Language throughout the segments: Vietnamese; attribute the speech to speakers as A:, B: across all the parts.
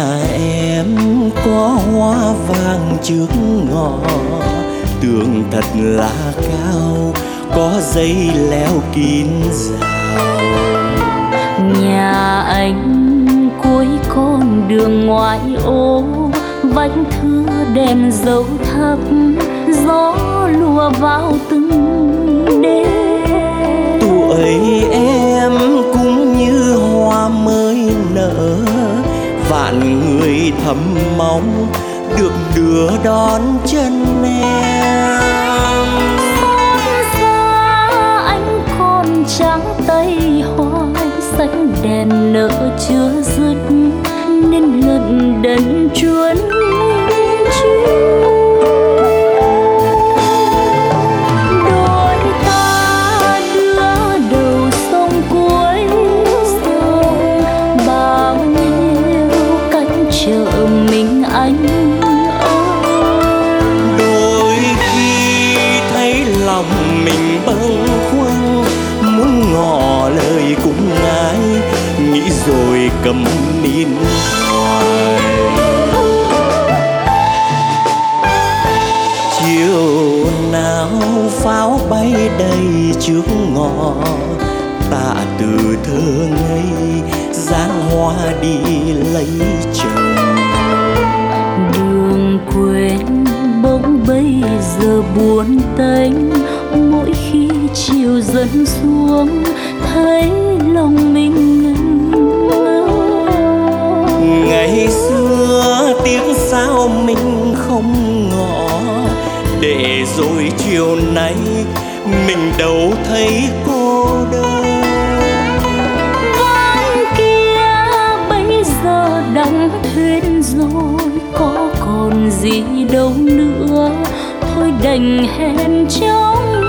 A: nhà em có hoa vàng trước ngõ, tường thật là cao, có dây leo kín rào.
B: Nhà anh cuối con đường ngoại ô, vách thưa đèn dấu thấp, gió lùa vào từng đêm.
A: Tuổi em cũng như hoa mới nở, vạn người thầm mong được đưa đón chân em.
B: Xót xa anh còn trắng tay hoài, xanh đèn nở chưa dứt nên lận đận chuồn đôi ta đưa đầu sông cuối sông, bao nhiêu cánh chờ mình anh ơi.
A: Đôi khi thấy lòng mình bâng khuâng, muốn ngỏ lời cũng ngại, nghĩ rồi cầm nín hoài. Chiều nào pháo bay đầy trước ngõ, ta từ thơ ngây dáng hoa đi lấy chồng.
B: Đường quên bỗng bây giờ buồn tênh, mỗi khi chiều dần xuống thấy lòng mình ngẩn ngơ.
A: Ngày xưa tiếng sao mình không ngỏ, để rồi chiều nay mình đâu thấy cô đơn.
B: Ván kia bây giờ đắm thuyền rồi, có còn gì đâu nữa, thôi đành hẹn trong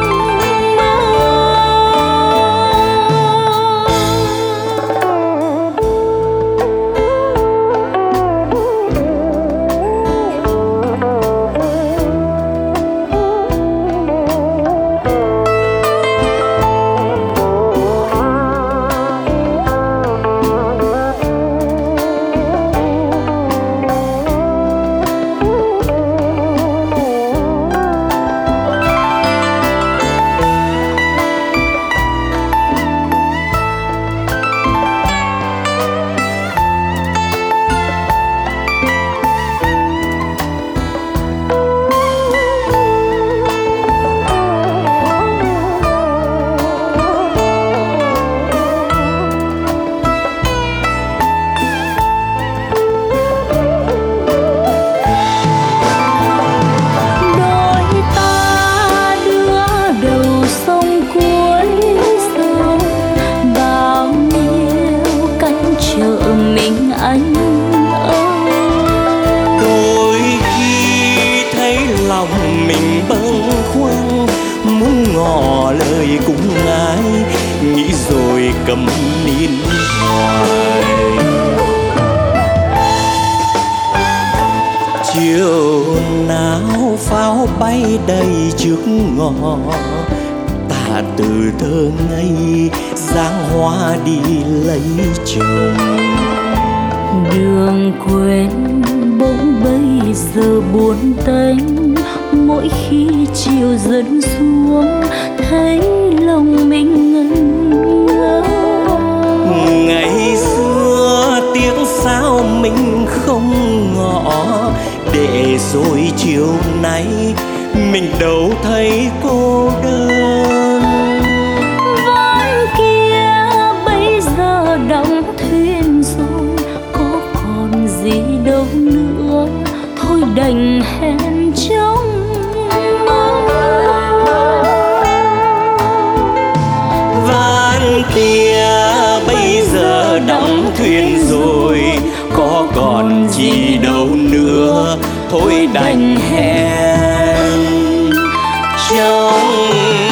B: anh ơi.
A: Đôi khi thấy lòng mình bâng khuâng, muốn ngỏ lời cũng ngại, nghĩ rồi cầm nín hoài. Chiều nào pháo bay đầy trước ngõ, ta từ thơ ngây dáng hoa đi lấy chồng.
B: Đường quên bỗng bây giờ buồn tênh, mỗi khi chiều dần xuống thấy lòng mình ngẩn ngơ.
A: Ngày xưa tiếng sao mình không ngỏ, để rồi chiều nay mình đâu thấy cô đơn.
B: Ván kia bây giờ đóng thuyền rồi, có còn gì đâu nữa, thôi đành hẹn trong mơ.
A: Ván kia bây giờ đóng thuyền rồi, có còn gì đâu nữa, thôi đành hẹn trong